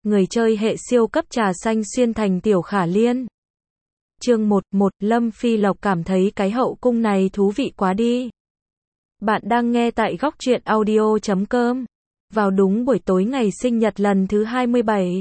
người chơi hệ siêu cấp trà xanh xuyên thành Tiểu Khả Liên. Chương 1, Lâm Phi Lộc cảm thấy cái hậu cung này thú vị quá đi. Bạn đang nghe tại góc truyện audio.com. Vào đúng buổi tối ngày sinh nhật lần thứ 27.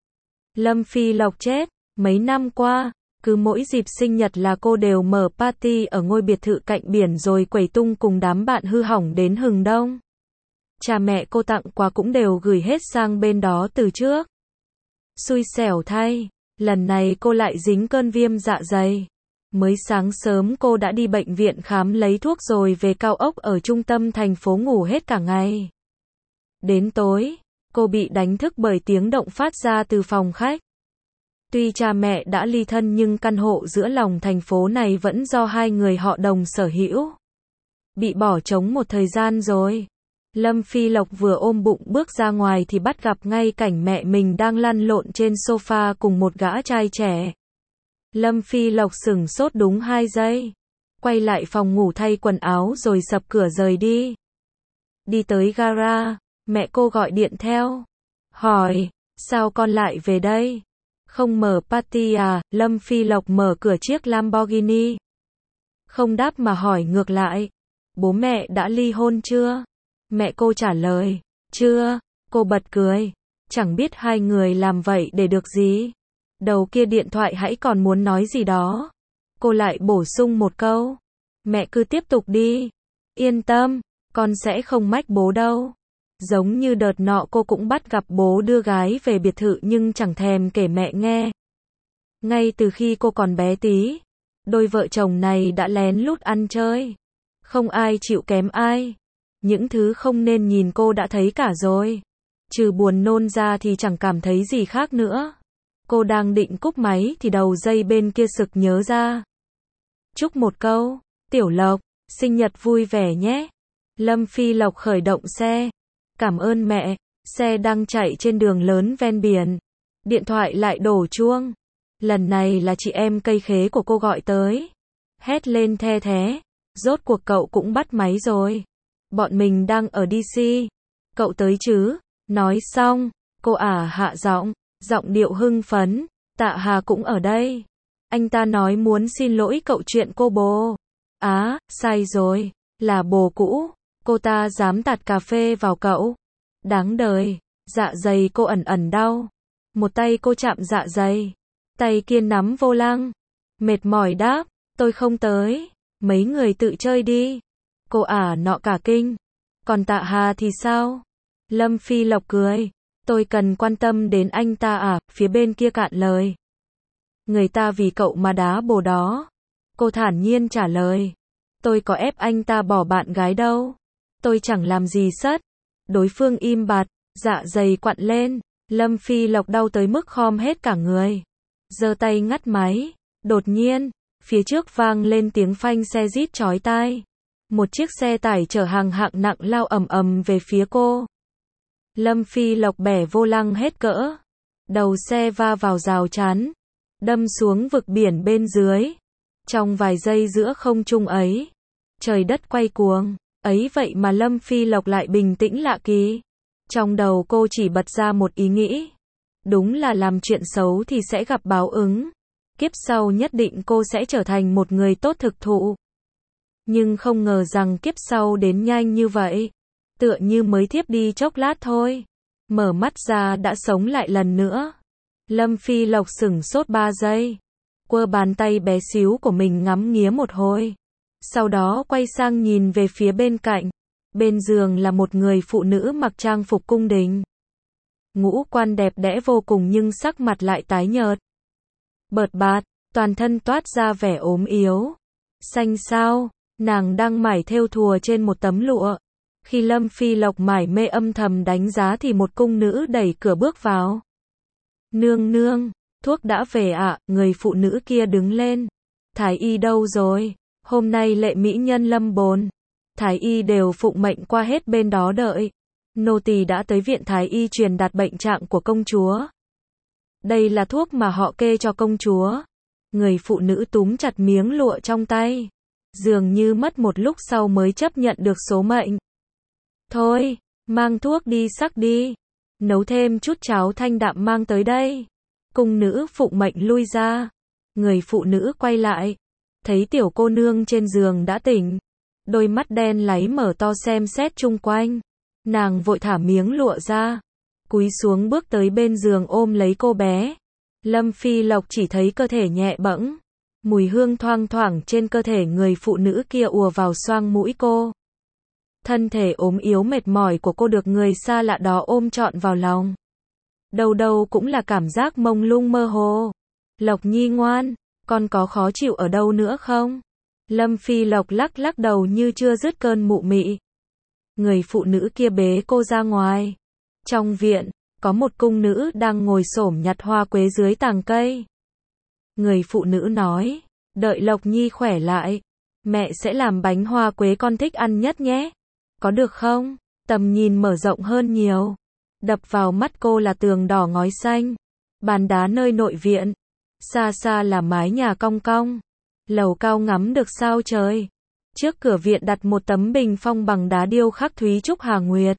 Lâm Phi Lộc chết. Mấy năm qua, cứ mỗi dịp sinh nhật là cô đều mở party ở ngôi biệt thự cạnh biển rồi quẩy tung cùng đám bạn hư hỏng đến hừng đông. Cha mẹ cô tặng quà cũng đều gửi hết sang bên đó từ trước. Xui xẻo thay, lần này cô lại dính cơn viêm dạ dày. Mới sáng sớm cô đã đi bệnh viện khám lấy thuốc rồi về cao ốc ở trung tâm thành phố ngủ hết cả ngày. Đến tối, cô bị đánh thức bởi tiếng động phát ra từ phòng khách. Tuy cha mẹ đã ly thân nhưng căn hộ giữa lòng thành phố này vẫn do hai người họ đồng sở hữu. Bị bỏ trống một thời gian rồi. Lâm Phi Lộc vừa ôm bụng bước ra ngoài thì bắt gặp ngay cảnh mẹ mình đang lăn lộn trên sofa cùng một gã trai trẻ. Lâm Phi Lộc sửng sốt đúng 2 giây. Quay lại phòng ngủ thay quần áo rồi sập cửa rời đi. Đi tới gara, mẹ cô gọi điện theo. Hỏi, sao con lại về đây? Không mở party à? Lâm Phi Lộc mở cửa chiếc Lamborghini. Không đáp mà hỏi ngược lại. Bố mẹ đã ly hôn chưa? Mẹ cô trả lời, chưa. Cô bật cười. Chẳng biết hai người làm vậy để được gì. Đầu kia điện thoại hãy còn muốn nói gì đó. Cô lại bổ sung một câu. Mẹ cứ tiếp tục đi. Yên tâm, con sẽ không mách bố đâu. Giống như đợt nọ cô cũng bắt gặp bố đưa gái về biệt thự nhưng chẳng thèm kể mẹ nghe. Ngay từ khi cô còn bé tí, đôi vợ chồng này đã lén lút ăn chơi. Không ai chịu kém ai. Những thứ không nên nhìn cô đã thấy cả rồi. Trừ buồn nôn ra thì chẳng cảm thấy gì khác nữa. Cô đang định cúp máy thì đầu dây bên kia sực nhớ ra. Chúc một câu, Tiểu Lộc, sinh nhật vui vẻ nhé. Lâm Phi Lộc khởi động xe. Cảm ơn mẹ. Xe đang chạy trên đường lớn ven biển. Điện thoại lại đổ chuông. Lần này là chị em cây khế của cô gọi tới. Hét lên the thé. Rốt cuộc cậu cũng bắt máy rồi. Bọn mình đang ở DC. Cậu tới chứ? Nói xong, cô hạ giọng, giọng điệu hưng phấn. Tạ Hà cũng ở đây. Anh ta nói muốn xin lỗi cậu chuyện cô bồ. Sai rồi. Là bồ cũ. Cô ta dám tạt cà phê vào cậu. Đáng đời. Dạ dày cô ẩn ẩn đau. Một tay cô chạm dạ dày. Tay kia nắm vô lăng. Mệt mỏi đáp. Tôi không tới. Mấy người tự chơi đi. Cô nọ cả kinh. Còn Tạ Hà thì sao? Lâm Phi Lộc cười. Tôi cần quan tâm đến anh ta phía bên kia cạn lời. Người ta vì cậu mà đá bồ đó. Cô thản nhiên trả lời. Tôi có ép anh ta bỏ bạn gái đâu. Tôi chẳng làm gì sất. Đối phương im bặt, dạ dày quặn lên. Lâm Phi Lộc đau tới mức khom hết cả người. Giơ tay ngắt máy. Đột nhiên, phía trước vang lên tiếng phanh xe rít chói tai. Một chiếc xe tải chở hàng hạng nặng lao ầm ầm về phía cô. Lâm Phi Lộc bẻ vô lăng hết cỡ. Đầu xe va vào rào chắn. Đâm xuống vực biển bên dưới. Trong vài giây giữa không trung ấy. Trời đất quay cuồng. Ấy vậy mà Lâm Phi Lộc lại bình tĩnh lạ kỳ. Trong đầu cô chỉ bật ra một ý nghĩ. Đúng là làm chuyện xấu thì sẽ gặp báo ứng. Kiếp sau nhất định cô sẽ trở thành một người tốt thực thụ. Nhưng không ngờ rằng kiếp sau đến nhanh như vậy. Tựa như mới thiếp đi chốc lát thôi. Mở mắt ra đã sống lại lần nữa. Lâm Phi Lộc sửng sốt 3 giây. Quơ bàn tay bé xíu của mình ngắm nghía một hồi. Sau đó quay sang nhìn về phía bên cạnh. Bên giường là một người phụ nữ mặc trang phục cung đình. Ngũ quan đẹp đẽ vô cùng nhưng sắc mặt lại tái nhợt. Bợt bạt, toàn thân toát ra vẻ ốm yếu. Xanh xao, nàng đang mải thêu thùa trên một tấm lụa. Khi Lâm Phi Lộc mải mê âm thầm đánh giá thì một cung nữ đẩy cửa bước vào. Nương nương, thuốc đã về ạ. Người phụ nữ kia đứng lên. Thái y đâu rồi? Hôm nay lệ mỹ nhân lâm bồn. Thái y đều phụng mệnh qua hết bên đó đợi. Nô tỳ đã tới viện thái y truyền đạt bệnh trạng của công chúa. Đây là thuốc mà họ kê cho công chúa. Người phụ nữ túm chặt miếng lụa trong tay. Dường như mất một lúc sau mới chấp nhận được số mệnh. Thôi, mang thuốc đi sắc đi. nấu thêm chút cháo thanh đạm mang tới đây. Cung nữ phụng mệnh lui ra. Người phụ nữ quay lại, thấy tiểu cô nương trên giường đã tỉnh. Đôi mắt đen láy mở to xem xét chung quanh. Nàng vội thả miếng lụa ra, cúi xuống bước tới bên giường ôm lấy cô bé. Lâm Phi Lộc chỉ thấy cơ thể nhẹ bẫng, mùi hương thoang thoảng trên cơ thể người phụ nữ kia ùa vào xoang mũi cô. Thân thể ốm yếu mệt mỏi của cô được người xa lạ đó ôm trọn vào lòng. Đâu đâu cũng là cảm giác mông lung mơ hồ. Lộc Nhi ngoan, con có khó chịu ở đâu nữa không? Lâm Phi Lộc lắc lắc đầu như chưa dứt cơn mụ mị. Người phụ nữ kia bế cô ra ngoài. Trong viện, có một cung nữ đang ngồi xổm nhặt hoa quế dưới tàng cây. Người phụ nữ nói, đợi Lộc Nhi khỏe lại, mẹ sẽ làm bánh hoa quế con thích ăn nhất nhé. Có được không? Tầm nhìn mở rộng hơn nhiều. Đập vào mắt cô là tường đỏ ngói xanh, bàn đá nơi nội viện, xa xa là mái nhà cong cong, lầu cao ngắm được sao trời. Trước cửa viện đặt một tấm bình phong bằng đá điêu khắc Thúy Trúc Hà Nguyệt.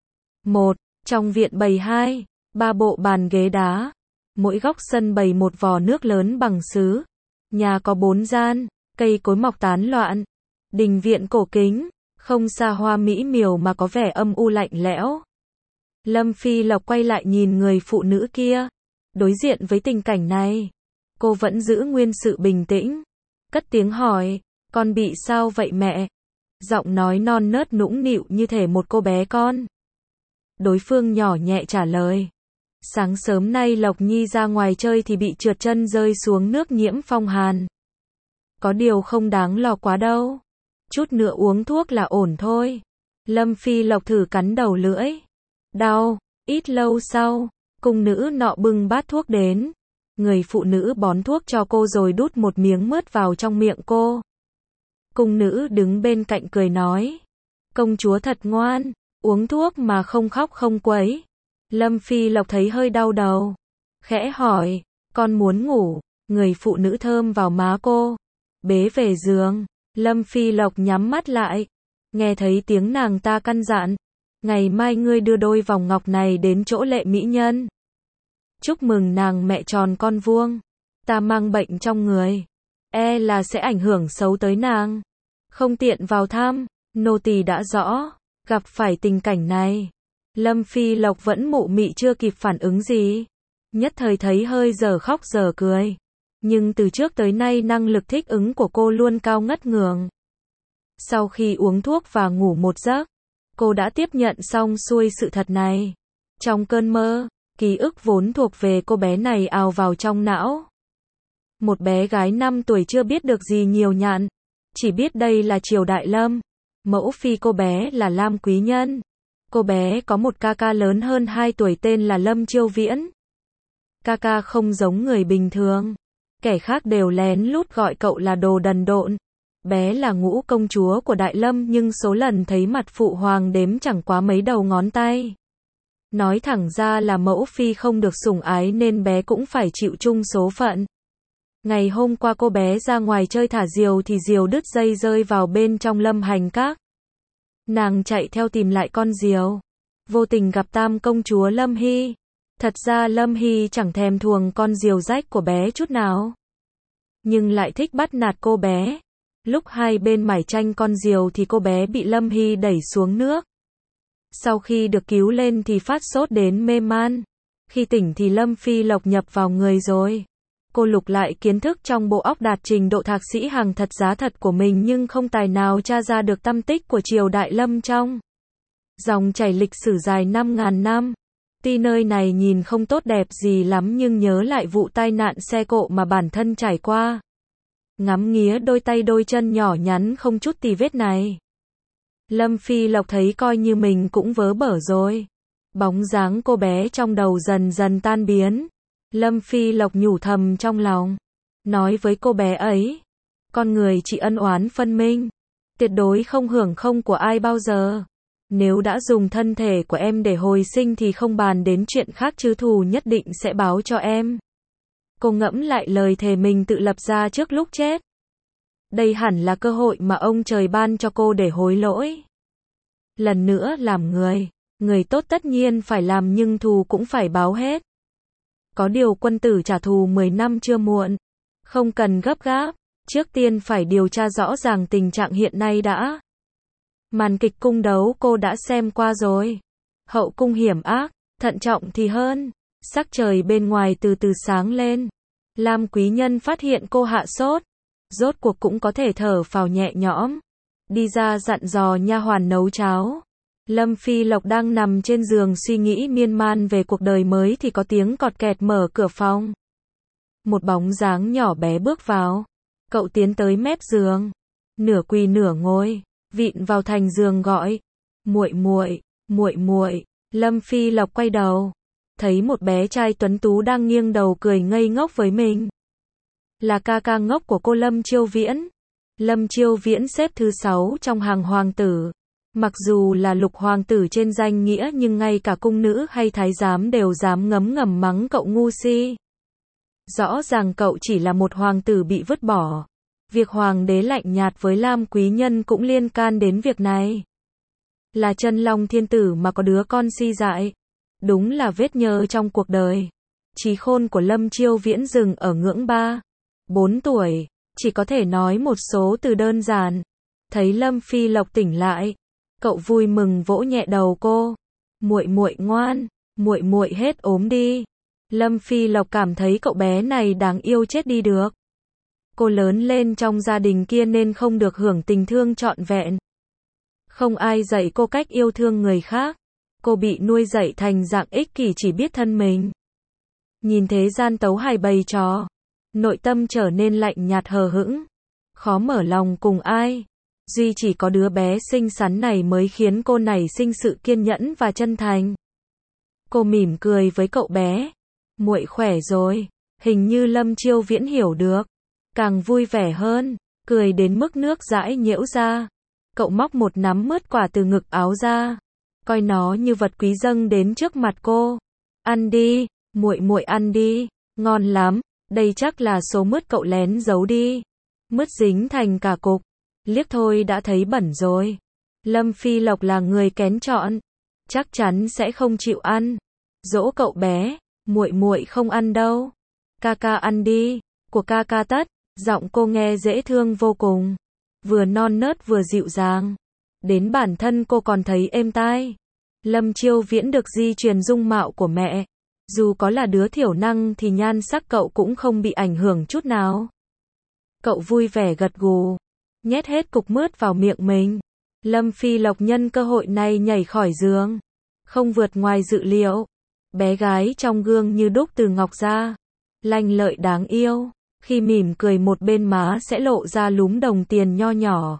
Trong viện bày 2-3 bộ bàn ghế đá, mỗi góc sân bày một vò nước lớn bằng sứ. Nhà có 4 gian, cây cối mọc tán loạn. Đình viện cổ kính, không xa hoa mỹ miều mà có vẻ âm u lạnh lẽo. Lâm Phi Lộc quay lại nhìn người phụ nữ kia. Đối diện với tình cảnh này, cô vẫn giữ nguyên sự bình tĩnh. Cất tiếng hỏi, con bị sao vậy mẹ? Giọng nói non nớt nũng nịu như thể một cô bé con. Đối phương nhỏ nhẹ trả lời. Sáng sớm nay Lộc Nhi ra ngoài chơi thì bị trượt chân rơi xuống nước nhiễm phong hàn. Có điều không đáng lo quá đâu. Chút nữa uống thuốc là ổn thôi. Lâm Phi Lộc thử cắn đầu lưỡi. Đau. Ít lâu sau, cung nữ nọ bưng bát thuốc đến. Người phụ nữ bón thuốc cho cô rồi đút một miếng mứt vào trong miệng cô. Cung nữ đứng bên cạnh cười nói. Công chúa thật ngoan, uống thuốc mà không khóc không quấy. Lâm Phi Lộc thấy hơi đau đầu. Khẽ hỏi, con muốn ngủ. Người phụ nữ thơm vào má cô. Bế về giường. Lâm Phi Lộc nhắm mắt lại. Nghe thấy tiếng nàng ta căn dặn. Ngày mai ngươi đưa đôi vòng ngọc này đến chỗ Lệ mỹ nhân. Chúc mừng nàng mẹ tròn con vuông. Ta mang bệnh trong người, e là sẽ ảnh hưởng xấu tới nàng. Không tiện vào thăm. Nô tỳ đã rõ. Gặp phải tình cảnh này, Lâm Phi Lộc vẫn mụ mị chưa kịp phản ứng gì. Nhất thời thấy hơi giờ khóc giờ cười. Nhưng từ trước tới nay năng lực thích ứng của cô luôn cao ngất ngường. Sau khi uống thuốc và ngủ một giấc, cô đã tiếp nhận xong xuôi sự thật này. Trong cơn mơ, ký ức vốn thuộc về cô bé này ào vào trong não. Một bé gái 5 tuổi chưa biết được gì nhiều nhạn. Chỉ biết đây là triều đại Lâm. Mẫu phi cô bé là Lam Quý Nhân. Cô bé có một ca ca lớn hơn 2 tuổi tên là Lâm Chiêu Viễn. Ca ca không giống người bình thường. Kẻ khác đều lén lút gọi cậu là đồ đần độn. Bé là ngũ công chúa của Đại Lâm nhưng số lần thấy mặt phụ hoàng đếm chẳng quá mấy đầu ngón tay. Nói thẳng ra là mẫu phi không được sủng ái nên bé cũng phải chịu chung số phận. Ngày hôm qua cô bé ra ngoài chơi thả diều thì diều đứt dây rơi vào bên trong Lâm Hành Các. Nàng chạy theo tìm lại con diều. Vô tình gặp tam công chúa Lâm Hy. Thật ra Lâm Hy chẳng thèm thuồng con diều rách của bé chút nào. Nhưng lại thích bắt nạt cô bé. Lúc hai bên mải tranh con diều thì cô bé bị Lâm Hy đẩy xuống nước. Sau khi được cứu lên thì phát sốt đến mê man. Khi tỉnh thì Lâm Phi Lộc nhập vào người rồi. Cô lục lại kiến thức trong bộ óc đạt trình độ thạc sĩ hàng thật giá thật của mình nhưng không tài nào tra ra được tâm tích của triều đại Lâm trong dòng chảy lịch sử dài 5.000 năm. Tuy nơi này nhìn không tốt đẹp gì lắm nhưng nhớ lại vụ tai nạn xe cộ mà bản thân trải qua. Ngắm nghía đôi tay đôi chân nhỏ nhắn không chút tì vết này. Lâm Phi Lộc thấy coi như mình cũng vớ bở rồi. Bóng dáng cô bé trong đầu dần dần tan biến. Lâm Phi Lộc nhủ thầm trong lòng. Nói với cô bé ấy. Con người chỉ ân oán phân minh. Tuyệt đối không hưởng không của ai bao giờ. Nếu đã dùng thân thể của em để hồi sinh thì không bàn đến chuyện khác chứ thù nhất định sẽ báo cho em. Cô ngẫm lại lời thề mình tự lập ra trước lúc chết. Đây hẳn là cơ hội mà ông trời ban cho cô để hối lỗi. Lần nữa làm người. Người tốt tất nhiên phải làm nhưng thù cũng phải báo hết. Có điều quân tử trả thù 10 năm chưa muộn. Không cần gấp gáp, trước tiên phải điều tra rõ ràng tình trạng hiện nay đã. Màn kịch cung đấu cô đã xem qua rồi. Hậu cung hiểm ác, thận trọng thì hơn. Sắc trời bên ngoài từ từ sáng lên. Lam quý nhân phát hiện cô hạ sốt. Rốt cuộc cũng có thể thở phào nhẹ nhõm. Đi ra dặn dò nha hoàn nấu cháo. Lâm Phi Lộc đang nằm trên giường suy nghĩ miên man về cuộc đời mới thì có tiếng cọt kẹt mở cửa phòng. Một bóng dáng nhỏ bé bước vào. Cậu tiến tới mép giường. Nửa quỳ nửa ngồi. Vịn vào thành giường gọi. Muội muội, muội muội. Lâm Phi Lộc quay đầu. Thấy một bé trai tuấn tú đang nghiêng đầu cười ngây ngốc với mình. Là ca ca ngốc của cô Lâm Chiêu Viễn. Lâm Chiêu Viễn xếp thứ 6 trong hàng hoàng tử. Mặc dù là lục hoàng tử trên danh nghĩa nhưng ngay cả cung nữ hay thái giám đều dám ngấm ngầm mắng cậu ngu si. Rõ ràng cậu chỉ là một hoàng tử bị vứt bỏ. Việc hoàng đế lạnh nhạt với Lam quý nhân cũng liên can đến việc này. Là chân long thiên tử mà có đứa con si dại. Đúng là vết nhơ trong cuộc đời. Trí khôn của Lâm Chiêu Viễn dừng ở ngưỡng 3, 4 tuổi, chỉ có thể nói một số từ đơn giản. Thấy Lâm Phi Lộc tỉnh lại, cậu vui mừng vỗ nhẹ đầu cô. Muội muội ngoan, muội muội hết ốm đi. Lâm Phi Lộc cảm thấy cậu bé này đáng yêu chết đi được. Cô lớn lên trong gia đình kia nên không được hưởng tình thương trọn vẹn. Không ai dạy cô cách yêu thương người khác. Cô bị nuôi dạy thành dạng ích kỷ chỉ biết thân mình. Nhìn thế gian tấu hài bày trò, nội tâm trở nên lạnh nhạt hờ hững, khó mở lòng cùng ai. Duy chỉ có đứa bé xinh xắn này mới khiến cô nảy sinh sự kiên nhẫn và chân thành. Cô mỉm cười với cậu bé. Muội khỏe rồi. Hình như Lâm Chiêu Viễn hiểu được. Càng vui vẻ hơn, cười đến mức nước dãi nhễu ra. Cậu móc một nắm mứt quả từ ngực áo ra, coi nó như vật quý dâng đến trước mặt cô. Ăn đi, muội muội ăn đi, ngon lắm, đây chắc là số mứt cậu lén giấu đi. Mứt dính thành cả cục, liếc thôi đã thấy bẩn rồi. Lâm Phi Lộc là người kén chọn, chắc chắn sẽ không chịu ăn. Dỗ cậu bé, muội muội không ăn đâu. Ca ca ăn đi, của ca ca tất. Giọng cô nghe dễ thương vô cùng, vừa non nớt vừa dịu dàng. Đến bản thân cô còn thấy êm tai. Lâm Chiêu Viễn được di truyền dung mạo của mẹ. Dù có là đứa thiểu năng thì nhan sắc cậu cũng không bị ảnh hưởng chút nào. Cậu vui vẻ gật gù, nhét hết cục mứt vào miệng mình. Lâm Phi Lộc nhân cơ hội này nhảy khỏi giường. Không vượt ngoài dự liệu. Bé gái trong gương như đúc từ ngọc ra. Lanh lợi đáng yêu. Khi mỉm cười một bên má sẽ lộ ra lúm đồng tiền nho nhỏ.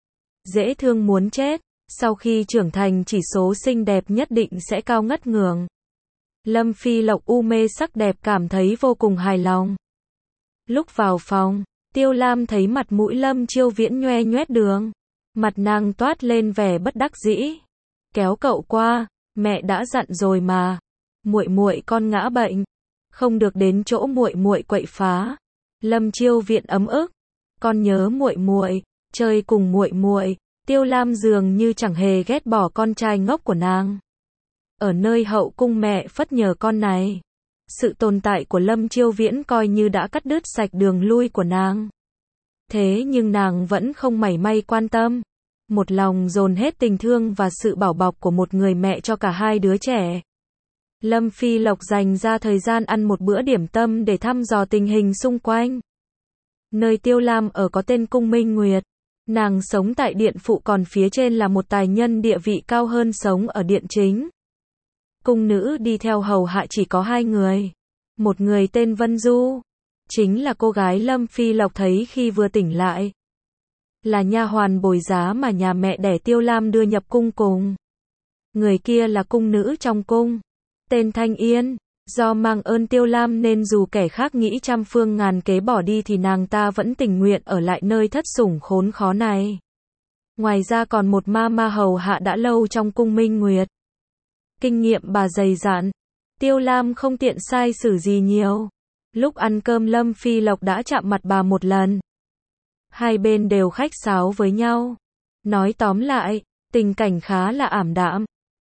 Dễ thương muốn chết. Sau khi trưởng thành chỉ số xinh đẹp nhất định sẽ cao ngất ngường. Lâm Phi Lộc u mê sắc đẹp cảm thấy vô cùng hài lòng. Lúc vào phòng, Tiêu Lam thấy mặt mũi Lâm Chiêu Viễn nhoe nhoét đường. Mặt nàng toát lên vẻ bất đắc dĩ. Kéo cậu qua, mẹ đã dặn rồi mà. Muội muội con ngã bệnh, không được đến chỗ muội muội quậy phá. Lâm Chiêu Viễn ấm ức. Con nhớ muội muội, chơi cùng muội muội. Tiêu Lam dường như chẳng hề ghét bỏ con trai ngốc của nàng. Ở nơi hậu cung mẹ phất nhờ con này. Sự tồn tại của Lâm Chiêu Viễn coi như đã cắt đứt sạch đường lui của nàng. Thế nhưng nàng vẫn không mảy may quan tâm. Một lòng dồn hết tình thương và sự bảo bọc của một người mẹ cho cả hai đứa trẻ. Lâm Phi Lộc dành ra thời gian ăn một bữa điểm tâm để thăm dò tình hình xung quanh. Nơi Tiêu Lam ở có tên Cung Minh Nguyệt. Nàng sống tại điện phụ còn phía trên là một tài nhân địa vị cao hơn sống ở điện chính. Cung nữ đi theo hầu hạ chỉ có 2 người. Một người tên Vân Du, chính là cô gái Lâm Phi Lộc thấy khi vừa tỉnh lại. Là nha hoàn bồi giá mà nhà mẹ đẻ Tiêu Lam đưa nhập cung cùng. Người kia là cung nữ trong cung, tên Thanh Yên. Do mang ơn Tiêu Lam nên dù kẻ khác nghĩ trăm phương ngàn kế bỏ đi thì nàng ta vẫn tình nguyện ở lại nơi thất sủng khốn khó này. Ngoài ra còn một ma hầu hạ đã lâu trong Cung Minh Nguyệt. Kinh nghiệm bà dày dặn. Tiêu Lam không tiện sai xử gì nhiều. Lúc ăn cơm Lâm Phi Lộc đã chạm mặt bà một lần. Hai bên đều khách sáo với nhau. Nói tóm lại, tình cảnh khá là ảm đạm.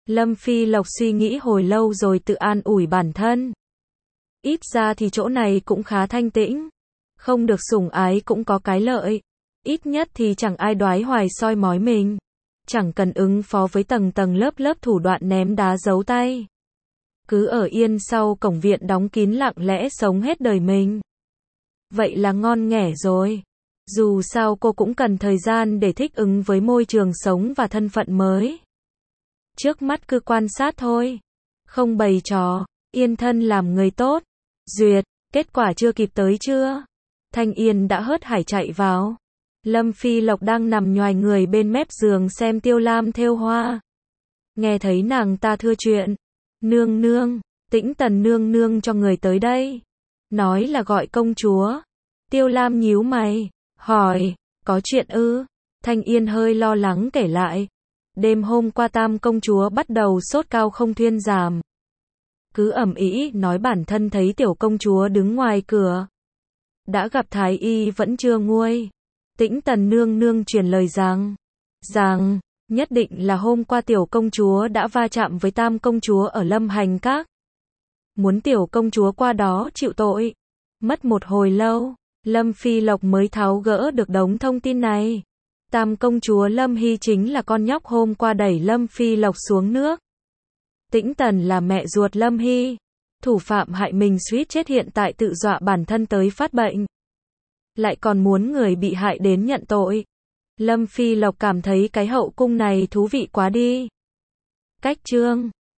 Lâm Phi Lộc suy nghĩ hồi lâu rồi tự an ủi bản thân. Ít ra thì chỗ này cũng khá thanh tĩnh. Không được sủng ái cũng có cái lợi. Ít nhất thì chẳng ai đoái hoài soi mói mình. Chẳng cần ứng phó với tầng tầng lớp lớp thủ đoạn ném đá giấu tay. Cứ ở yên sau cổng viện đóng kín lặng lẽ sống hết đời mình. Vậy là ngon nghẻ rồi. Dù sao cô cũng cần thời gian để thích ứng với môi trường sống và thân phận mới. Trước mắt cứ quan sát thôi. Không bày trò, yên thân làm người tốt. Duyệt, kết quả chưa kịp tới chưa? Thanh Yên đã hớt hải chạy vào. Lâm Phi Lộc đang nằm nhoài người bên mép giường xem Tiêu Lam thêu hoa. Nghe thấy nàng ta thưa chuyện. Nương nương, Tĩnh Tần nương nương cho người tới đây. Nói là gọi công chúa. Tiêu Lam nhíu mày, hỏi, có chuyện ư? Thanh Yên hơi lo lắng kể lại. Đêm hôm qua Tam công chúa bắt đầu sốt cao không thuyên giảm. Cứ ầm ĩ nói bản thân thấy tiểu công chúa đứng ngoài cửa. Đã gặp thái y vẫn chưa nguôi. Tĩnh Tần nương nương truyền lời rằng, nhất định là hôm qua tiểu công chúa đã va chạm với Tam công chúa ở Lâm Hành Các. Muốn tiểu công chúa qua đó chịu tội. Mất một hồi lâu, Lâm Phi Lộc mới tháo gỡ được đống thông tin này. Tam công chúa Lâm Hy chính là con nhóc hôm qua đẩy Lâm Phi Lộc xuống nước. Tĩnh Tần là mẹ ruột Lâm Hy. Thủ phạm hại mình suýt chết hiện tại tự dọa bản thân tới phát bệnh. Lại còn muốn người bị hại đến nhận tội. Lâm Phi Lộc cảm thấy cái hậu cung này thú vị quá đi. Cách chương